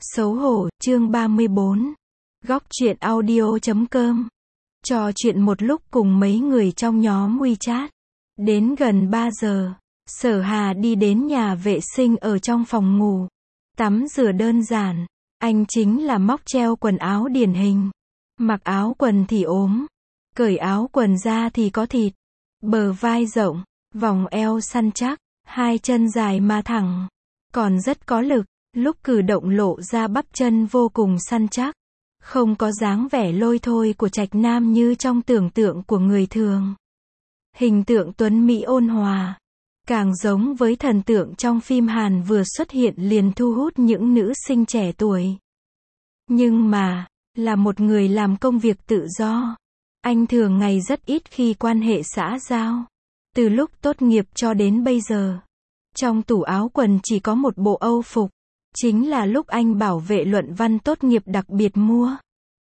Xấu hổ, chương 34. Góc truyện audio.com. Trò chuyện một lúc cùng mấy người trong nhóm WeChat. Đến gần 3 giờ, Sở Hà đi đến nhà vệ sinh ở trong phòng ngủ. Tắm rửa đơn giản. Anh chính là móc treo quần áo điển hình. Mặc áo quần thì ốm. Cởi áo quần ra thì có thịt. Bờ vai rộng, vòng eo săn chắc, hai chân dài mà thẳng. Còn rất có lực. Lúc cử động lộ ra bắp chân vô cùng săn chắc. Không có dáng vẻ lôi thôi của trạch nam như trong tưởng tượng của người thường. Hình tượng tuấn mỹ ôn hòa. Càng giống với thần tượng trong phim Hàn vừa xuất hiện liền thu hút những nữ sinh trẻ tuổi. Nhưng mà, là một người làm công việc tự do. Anh thường ngày rất ít khi quan hệ xã giao. Từ lúc tốt nghiệp cho đến bây giờ. Trong tủ áo quần chỉ có một bộ Âu phục. Chính là lúc anh bảo vệ luận văn tốt nghiệp đặc biệt mua.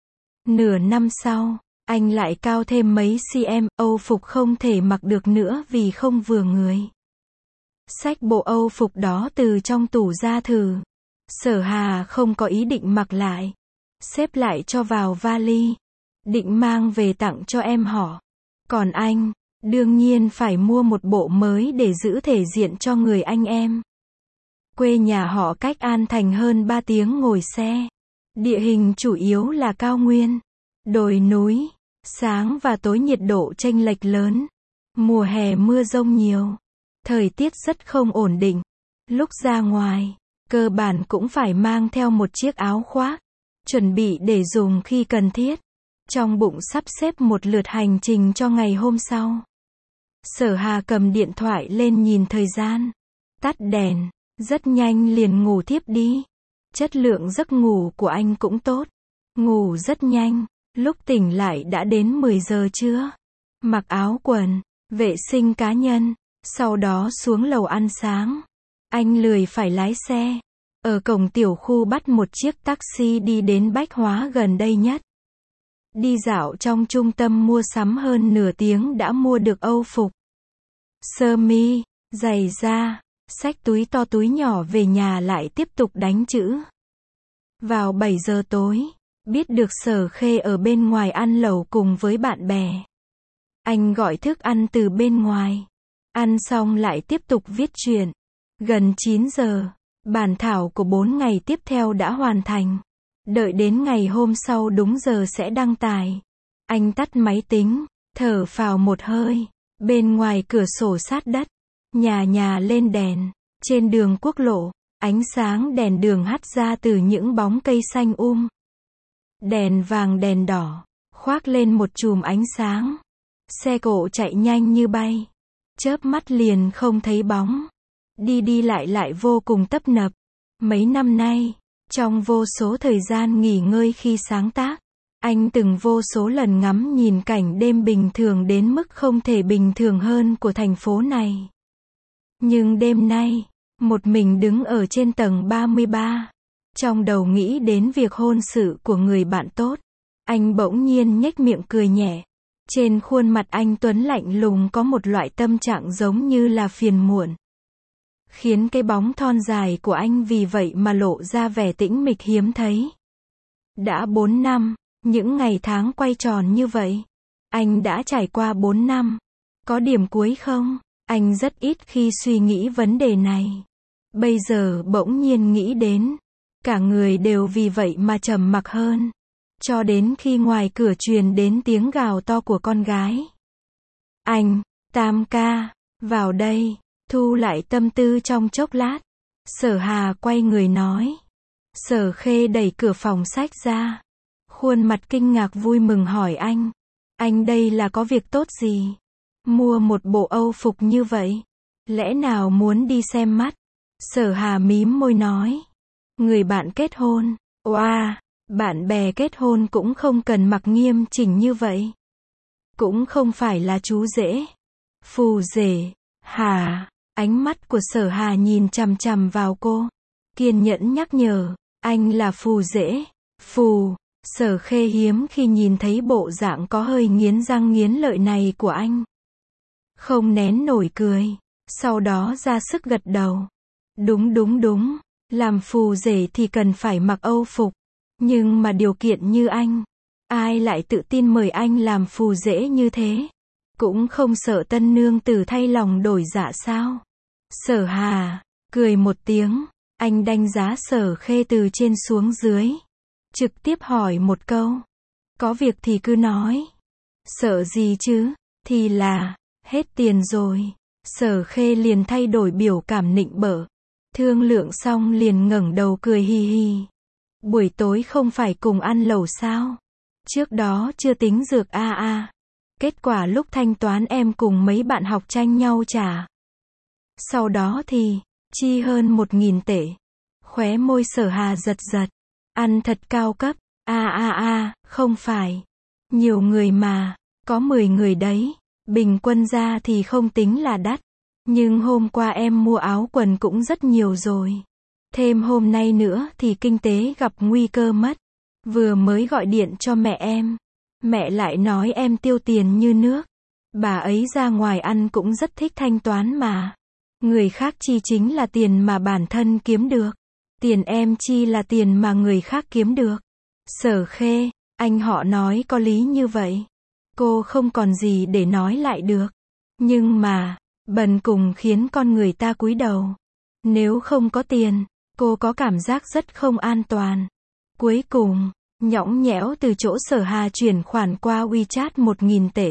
Nửa năm sau, anh lại cao thêm mấy cm, Âu phục không thể mặc được nữa vì không vừa người. Xách bộ Âu phục đó từ trong tủ ra thử. Sở Hà không có ý định mặc lại. Xếp lại cho vào vali. Định mang về tặng cho em họ. Còn anh, đương nhiên phải mua một bộ mới để giữ thể diện cho người anh em. Quê nhà họ cách An Thành hơn 3 tiếng ngồi xe. Địa hình chủ yếu là cao nguyên, đồi núi, sáng và tối nhiệt độ chênh lệch lớn. Mùa hè mưa dông nhiều. Thời tiết rất không ổn định. Lúc ra ngoài, cơ bản cũng phải mang theo một chiếc áo khoác, chuẩn bị để dùng khi cần thiết. Trong bụng sắp xếp một lượt hành trình cho ngày hôm sau. Sở Hà cầm điện thoại lên nhìn thời gian. Tắt đèn. Rất nhanh liền ngủ thiếp đi. Chất lượng giấc ngủ của anh cũng tốt. Ngủ rất nhanh, lúc tỉnh lại đã đến 10 giờ trưa. Mặc áo quần, vệ sinh cá nhân, sau đó xuống lầu ăn sáng. Anh lười phải lái xe. Ở cổng tiểu khu bắt một chiếc taxi đi đến bách hóa gần đây nhất. Đi dạo trong trung tâm mua sắm hơn nửa tiếng đã mua được Âu phục, sơ mi, giày da. Xách túi to túi nhỏ về nhà lại tiếp tục đánh chữ. Vào 7 giờ tối, biết được Sở Khê ở bên ngoài ăn lẩu cùng với bạn bè. Anh gọi thức ăn từ bên ngoài. Ăn xong lại tiếp tục viết truyện. Gần 9 giờ, bản thảo của 4 ngày tiếp theo đã hoàn thành. Đợi đến ngày hôm sau đúng giờ sẽ đăng tải. Anh tắt máy tính, thở phào một hơi. Bên ngoài cửa sổ sát đất. Nhà lên đèn. Trên đường quốc lộ, ánh sáng đèn đường hắt ra từ những bóng cây xanh Đèn vàng đèn đỏ, khoác lên một chùm ánh sáng. Xe cộ chạy nhanh như bay. Chớp mắt liền không thấy bóng. Đi lại vô cùng tấp nập. Mấy năm nay, trong vô số thời gian nghỉ ngơi khi sáng tác, anh từng vô số lần ngắm nhìn cảnh đêm bình thường đến mức không thể bình thường hơn của thành phố này. Nhưng đêm nay, một mình đứng ở trên tầng 33, trong đầu nghĩ đến việc hôn sự của người bạn tốt, anh bỗng nhiên nhếch miệng cười nhẹ. Trên khuôn mặt anh tuấn lạnh lùng có một loại tâm trạng giống như là phiền muộn, khiến cái bóng thon dài của anh vì vậy mà lộ ra vẻ tĩnh mịch hiếm thấy. Đã 4 năm, những ngày tháng quay tròn như vậy. Anh đã trải qua 4 năm. Có điểm cuối không? Anh rất ít khi suy nghĩ vấn đề này. Bây giờ bỗng nhiên nghĩ đến. Cả người đều vì vậy mà trầm mặc hơn. Cho đến khi ngoài cửa truyền đến tiếng gào to của con gái. Anh, Tam ca, vào đây. Thu lại tâm tư trong chốc lát. Sở Hà quay người nói. Sở Khê đẩy cửa phòng sách ra. Khuôn mặt kinh ngạc vui mừng hỏi anh. Anh đây là có việc tốt gì? Mua một bộ Âu phục như vậy. Lẽ nào muốn đi xem mắt? Sở Hà mím môi nói. Người bạn kết hôn. Oa, bạn bè kết hôn cũng không cần mặc nghiêm chỉnh như vậy. Cũng không phải là chú rể. Phù rể. Hà. Ánh mắt của Sở Hà nhìn chằm chằm vào cô. Kiên nhẫn nhắc nhở. Anh là phù rể. Phù. Sở Khê hiếm khi nhìn thấy bộ dạng có hơi nghiến răng nghiến lợi này của anh. Không nén nổi cười. Sau đó ra sức gật đầu. Đúng. Làm phù rể thì cần phải mặc âu phục. Nhưng mà điều kiện như anh, ai lại tự tin mời anh làm phù rể như thế? Cũng không sợ tân nương tử thay lòng đổi dạ sao? Sở Hà cười một tiếng, anh đánh giá Sở Khê từ trên xuống dưới. Trực tiếp hỏi một câu. Có việc thì cứ nói. Sợ gì chứ? Thì là, hết tiền rồi. Sở Khê liền thay đổi biểu cảm nịnh bợ. Thương lượng xong liền ngẩng đầu cười hi hi. Buổi tối không phải cùng ăn lẩu sao? Trước đó chưa tính dược a. Kết quả lúc thanh toán em cùng mấy bạn học tranh nhau trả. Sau đó thì, chi hơn 1.000 tệ. Khóe môi Sở Hà giật giật. Ăn thật cao cấp. Không phải. Nhiều người mà, có 10 người đấy. Bình quân ra thì không tính là đắt. Nhưng hôm qua em mua áo quần cũng rất nhiều rồi. Thêm hôm nay nữa thì kinh tế gặp nguy cơ mất. Vừa mới gọi điện cho mẹ em. Mẹ lại nói em tiêu tiền như nước. Bà ấy ra ngoài ăn cũng rất thích thanh toán mà. Người khác chi chính là tiền mà bản thân kiếm được. Tiền em chi là tiền mà người khác kiếm được. Sở Khê, anh họ nói có lý như vậy. Cô không còn gì để nói lại được. Nhưng mà, bần cùng khiến con người ta cúi đầu. Nếu không có tiền, cô có cảm giác rất không an toàn. Cuối cùng, nhõng nhẽo từ chỗ Sở Hà chuyển khoản qua WeChat 1.000 tệ.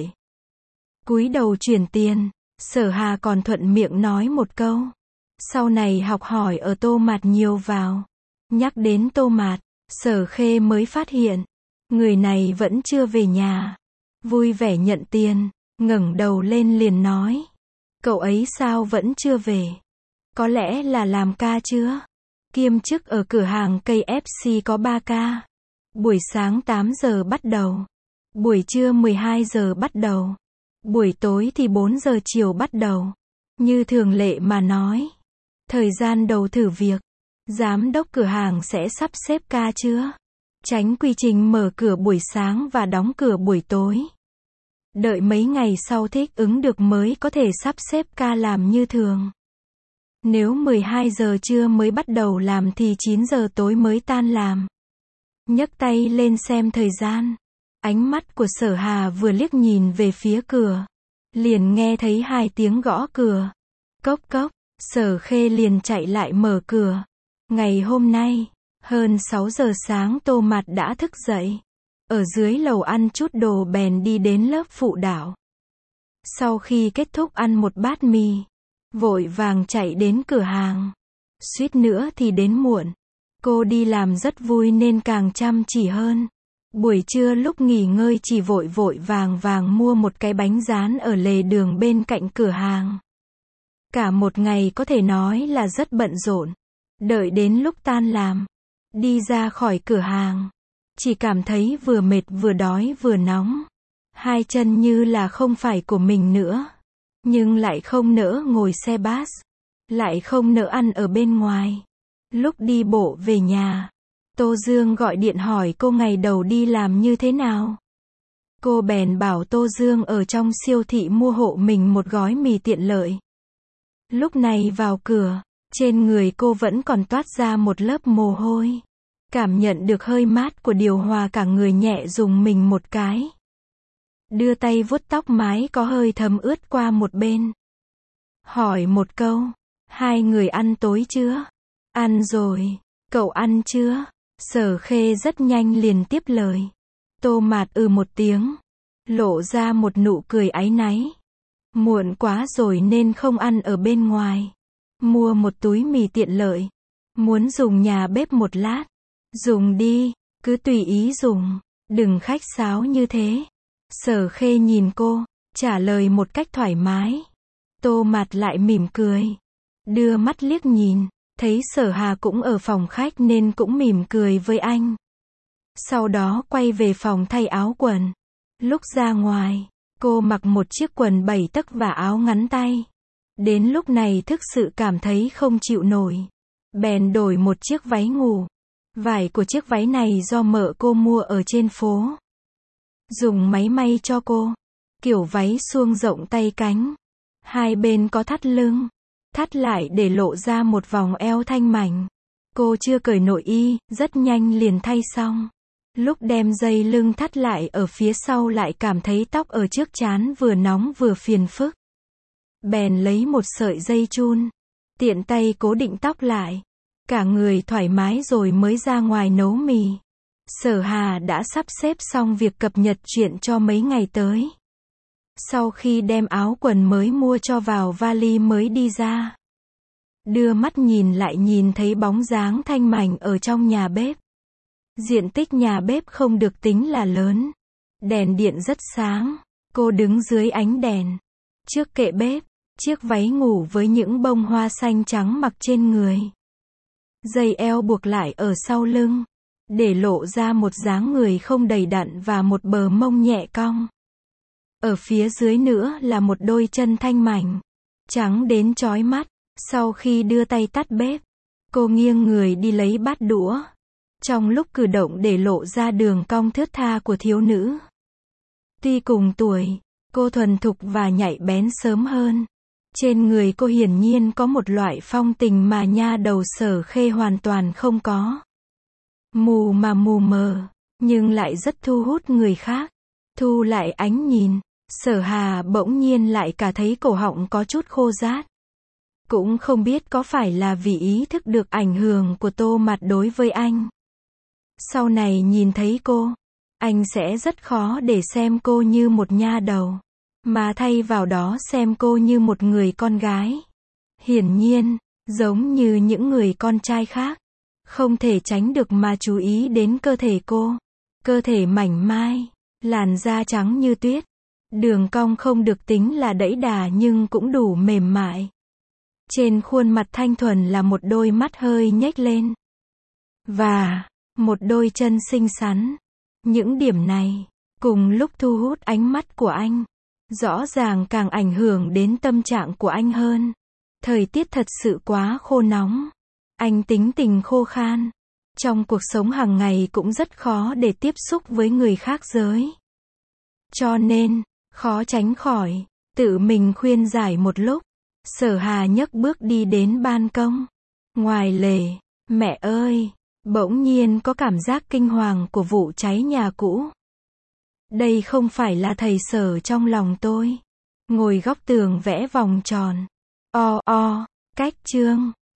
Cúi đầu chuyển tiền, Sở Hà còn thuận miệng nói một câu. Sau này học hỏi ở Tô Mạt nhiều vào. Nhắc đến Tô Mạt, Sở Khê mới phát hiện. Người này vẫn chưa về nhà. Vui vẻ nhận tiền, ngẩng đầu lên liền nói. Cậu ấy sao vẫn chưa về? Có lẽ là làm ca chưa? Kiêm chức ở cửa hàng KFC có 3 ca. Buổi sáng 8 giờ bắt đầu. Buổi trưa 12 giờ bắt đầu. Buổi tối thì 4 giờ chiều bắt đầu. Như thường lệ mà nói. Thời gian đầu thử việc. Giám đốc cửa hàng sẽ sắp xếp ca chưa? Tránh quy trình mở cửa buổi sáng và đóng cửa buổi tối. Đợi mấy ngày sau thích ứng được mới có thể sắp xếp ca làm như thường. Nếu 12 giờ trưa mới bắt đầu làm thì 9 giờ tối mới tan làm. Nhấc tay lên xem thời gian. Ánh mắt của Sở Hà vừa liếc nhìn về phía cửa. Liền nghe thấy 2 tiếng gõ cửa. Cốc cốc, Sở Khê liền chạy lại mở cửa. Ngày hôm nay, hơn 6 giờ sáng Tô Mạt đã thức dậy. Ở dưới lầu ăn chút đồ bèn đi đến lớp phụ đạo. Sau khi kết thúc ăn một bát mì, vội vàng chạy đến cửa hàng. Suýt nữa thì đến muộn. Cô đi làm rất vui nên càng chăm chỉ hơn. Buổi trưa lúc nghỉ ngơi chỉ vội vội vàng vàng mua một cái bánh rán ở lề đường bên cạnh cửa hàng. Cả một ngày có thể nói là rất bận rộn. Đợi đến lúc tan làm, đi ra khỏi cửa hàng, chỉ cảm thấy vừa mệt vừa đói vừa nóng. 2 chân như là không phải của mình nữa. Nhưng lại không nỡ ngồi xe bus. Lại không nỡ ăn ở bên ngoài. Lúc đi bộ về nhà, Tô Dương gọi điện hỏi cô ngày đầu đi làm như thế nào. Cô bèn bảo Tô Dương ở trong siêu thị mua hộ mình một gói mì tiện lợi. Lúc này vào cửa, trên người cô vẫn còn toát ra một lớp mồ hôi. Cảm nhận được hơi mát của điều hòa cả người nhẹ rùng mình một cái. Đưa tay vuốt tóc mái có hơi thấm ướt qua một bên. Hỏi một câu, 2 người ăn tối chưa? Ăn rồi, cậu ăn chưa? Sở Khê rất nhanh liền tiếp lời. Tô Mạt một tiếng, lộ ra một nụ cười áy náy. Muộn quá rồi nên không ăn ở bên ngoài. Mua một túi mì tiện lợi. Muốn dùng nhà bếp một lát. Dùng đi, cứ tùy ý dùng. Đừng khách sáo như thế. Sở Khê nhìn cô, trả lời một cách thoải mái. Tô Mạt lại mỉm cười. Đưa mắt liếc nhìn, thấy Sở Hà cũng ở phòng khách nên cũng mỉm cười với anh. Sau đó quay về phòng thay áo quần. Lúc ra ngoài, cô mặc một chiếc quần 7 tấc và áo ngắn tay. Đến lúc này thực sự cảm thấy không chịu nổi. Bèn đổi một chiếc váy ngủ. Vải của chiếc váy này do mợ cô mua ở trên phố. Dùng máy may cho cô. Kiểu váy suông rộng tay cánh. 2 bên có thắt lưng. Thắt lại để lộ ra một vòng eo thanh mảnh. Cô chưa cởi nội y, rất nhanh liền thay xong. Lúc đem dây lưng thắt lại ở phía sau lại cảm thấy tóc ở trước trán vừa nóng vừa phiền phức. Bèn lấy một sợi dây chun, tiện tay cố định tóc lại. Cả người thoải mái rồi mới ra ngoài nấu mì. Sở Hà đã sắp xếp xong việc cập nhật chuyện cho mấy ngày tới. Sau khi đem áo quần mới mua cho vào vali mới đi ra. Đưa mắt nhìn lại nhìn thấy bóng dáng Thanh Mảnh ở trong nhà bếp. Diện tích nhà bếp không được tính là lớn. Đèn điện rất sáng. Cô đứng dưới ánh đèn. Trước kệ bếp, chiếc váy ngủ với những bông hoa xanh trắng mặc trên người. Dây eo buộc lại ở sau lưng, để lộ ra một dáng người không đầy đặn và một bờ mông nhẹ cong. Ở phía dưới nữa là một đôi chân thanh mảnh, trắng đến chói mắt. Sau khi đưa tay tắt bếp, cô nghiêng người đi lấy bát đũa. Trong lúc cử động để lộ ra đường cong thướt tha của thiếu nữ. Tuy cùng tuổi, cô thuần thục và nhạy bén sớm hơn. Trên người cô hiển nhiên có một loại phong tình mà nha đầu Sở Khê hoàn toàn không có. Mù mà mù mờ, nhưng lại rất thu hút người khác. Thu lại ánh nhìn, Sở Hà bỗng nhiên lại cả thấy cổ họng có chút khô rát. Cũng không biết có phải là vì ý thức được ảnh hưởng của Tô Mạt đối với anh. Sau này nhìn thấy cô, anh sẽ rất khó để xem cô như một nha đầu, mà thay vào đó xem cô như một người con gái. Hiển nhiên, giống như những người con trai khác, không thể tránh được mà chú ý đến cơ thể cô. Cơ thể mảnh mai, làn da trắng như tuyết, đường cong không được tính là đẫy đà nhưng cũng đủ mềm mại. Trên khuôn mặt thanh thuần là một đôi mắt hơi nhếch lên. Và một đôi chân xinh xắn. Những điểm này, cùng lúc thu hút ánh mắt của anh, rõ ràng càng ảnh hưởng đến tâm trạng của anh hơn. Thời tiết thật sự quá khô nóng. Anh tính tình khô khan. Trong cuộc sống hàng ngày cũng rất khó để tiếp xúc với người khác giới. Cho nên, khó tránh khỏi, tự mình khuyên giải một lúc. Sở Hà nhấc bước đi đến ban công. Ngoài lề, mẹ ơi, bỗng nhiên có cảm giác kinh hoàng của vụ cháy nhà cũ. Đây không phải là thầy Sở trong lòng tôi. Ngồi góc tường vẽ vòng tròn. Cách chương